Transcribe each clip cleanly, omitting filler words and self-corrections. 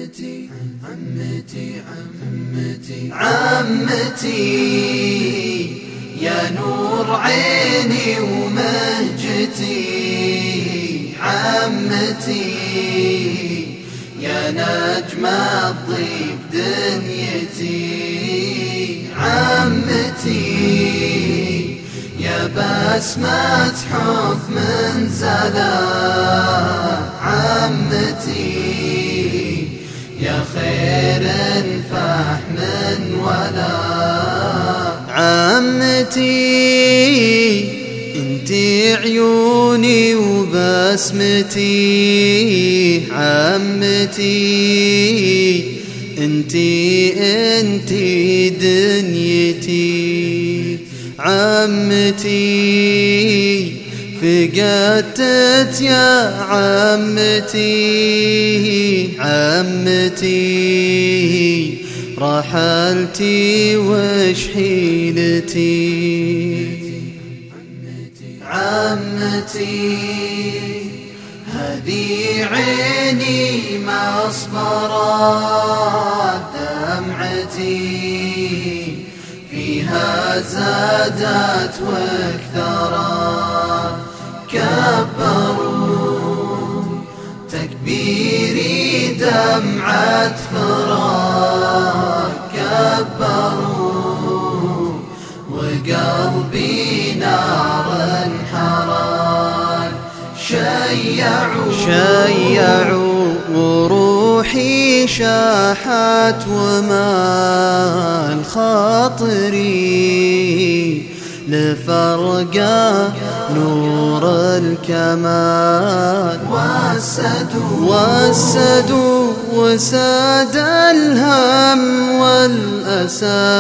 عمتي عمتي عمتي عمتي يا نور عيني ومهجتي، عمتي يا نجم الطيب دنيتي، عمتي يا بسمة حب من زلا، عمتي يا خير فح من ولا، عمتي انتي عيوني وبسمتي، عمتي انتي دنيتي، عمتي فقدت يا عمتي، عمتي رحلتي وش حيلتي، عمتي هذي عيني ما اصبرت دمعتي، فيها زادت واكثرت، كبروا تكبيري دمعة فراق، كبروا وقلبي نار انحرق، شيعوا وروحي شاحت وما خاطري لفرقة نور الكمال، وسدوا وساد الهم والأسى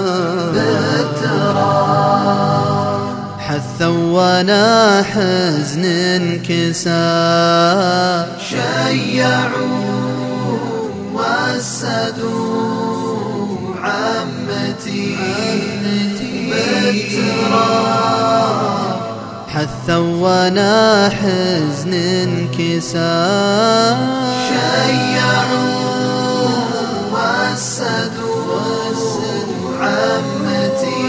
بالتراب، حثوا وانا حزن انكسار، شيعوا وسدوا عمتي بالتراب، حثوا وانا حزن انكسار، شيعوا وسدوا عمتي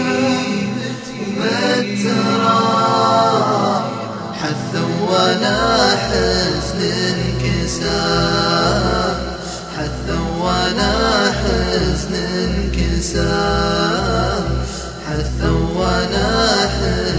بالتراب، حثوا وانا حزن انكسار، حثوا وانا حزن انكسار، حثوا وانا حزن